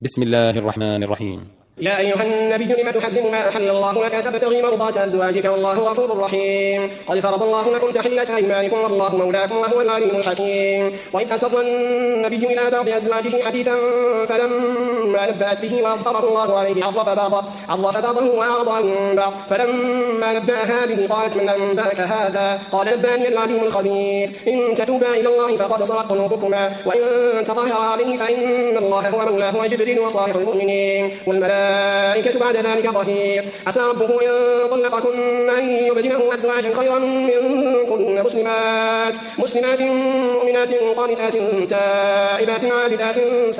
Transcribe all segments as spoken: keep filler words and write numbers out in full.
بسم الله الرحمن الرحيم. يا أيها النبي لم تحرم ما أحل الله لك تبتغي مرضات أزواجك والله غفور رحيم. قد فرض الله لكم تحلة أيمانكم والله مولاكم وهو العليم الحكيم. وإذ أسر النبي إلى بعض أزواجه حديثا فلما نبأت به وأظهره الله عليه عرف بعضه عرف بعضه وأعرض عن بعض فلما نبأها به قالت من أنبأك هذا قال نبأني العليم الخبير. إن تتوبا إلى الله فقد صغت قلوبكما وإن تظاهرا عليه فإن الله هو مولاه وجبريل وصالح المؤمنين والملائكة الملائكة بعد ذلك ظهير. عسى ربه إن طلقكن أن يبدله أزواجا خيرا منكن مسلمات مسلمات مؤمنات قانتات تائبات عابدات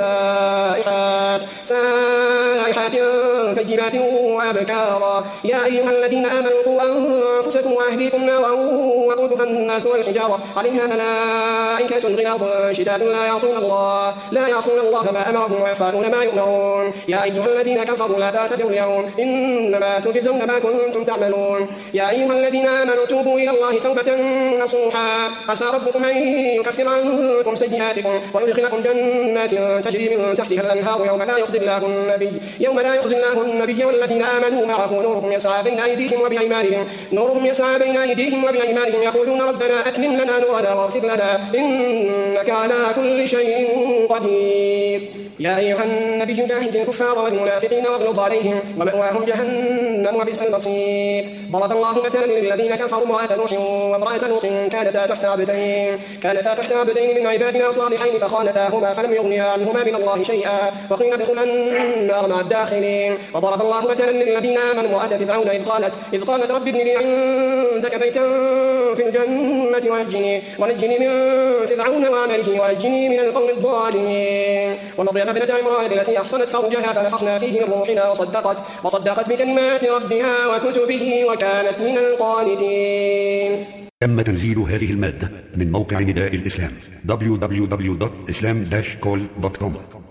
سائحات سائحات ثيبات وأبكارا. يا أيها الذين آمنوا قوا أنفسكم وأهليكم نارا وقودها الناس والحجارة عليها ملائكة غلاظ شداد لا يعصون الله لا يعصون الله ما أمرهم ويفعلون ما يؤمرون. يا أيها الذين كفروا لا تعتذروا اليوم إنما تجزون ما كنتم تعملون. يا أيها الذين آمنوا توبوا إلى الله توبة نصوحا عسى ربكم أن يكفر عنكم سيئاتكم ويدخلكم جنات تجري من تحتها الأنهار يوم لا يخزي الله النبي يوم لا يخزي الله النبي والذين آمنوا معه نورهم يسعى بين أيديهم وبأيمانهم نورهم يسعى بين أيديهم وبأيمانهم يقولون ربنا أتمم لنا نورنا واغفر لنا إنك على كل شيء قدير. يا أيها النبي جاهد الكفار والمنافقين واغلظ عليهم ومأواهم جهنم وبئس المصير. ضرب الله مثلا للذين كفروا امرأة نوح وامرأة لوط كانتا تحت عبدين كانتا تحت عبدين من عبادنا صالحين فخانتاهما فلم يغنيا عنهما من الله شيئا وقيل ادخلا النار مع الداخلين. وضرب الله مثلا للذين آمنوا امرأة فرعون إذ قالت إذ قالت رب ابن لي عندك بيتا في الجنة ونجني ونجني من فرعون وعمله ونجني من القوم الظالمين. ومريم ابنة عمران التي أحصنت فرجها فنفخنا فيه من روحنا وصدقت وصدقت بكلمات ربها وكتبه وكانت من القانتين. تم تنزيل هذه المادة من موقع نداء الإسلام دبليو دبليو دبليو دوت إسلام داش كول دوت كوم.